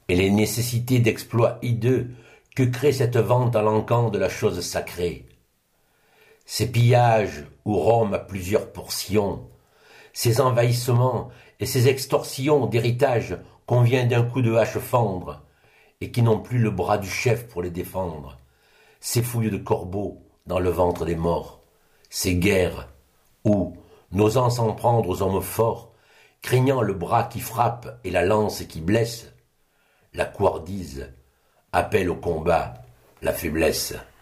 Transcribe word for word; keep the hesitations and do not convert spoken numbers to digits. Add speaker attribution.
Speaker 1: et les nécessités d'exploits hideux que crée cette vente à l'encan de la chose sacrée. Ces pillages où Rome a plusieurs portions, ces envahissements et ces extorsions d'héritage qu'on vient d'un coup de hache fendre, et qui n'ont plus le bras du chef pour les défendre, ces fouilles de corbeaux dans le ventre des morts, ces guerres où, n'osant s'en prendre aux hommes forts, craignant le bras qui frappe et la lance qui blesse, la couardise appelle au combat la faiblesse.